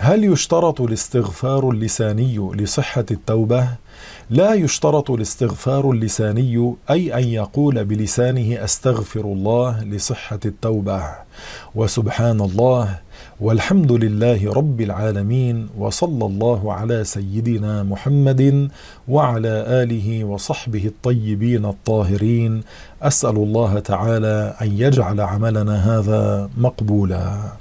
هل يشترط الاستغفار اللساني لصحة التوبة؟ لا يشترط الاستغفار اللساني، أي أن يقول بلسانه أستغفر الله لصحة التوبة. وسبحان الله والحمد لله رب العالمين، وصلى الله على سيدنا محمد وعلى آله وصحبه الطيبين الطاهرين. أسأل الله تعالى أن يجعل عملنا هذا مقبولا.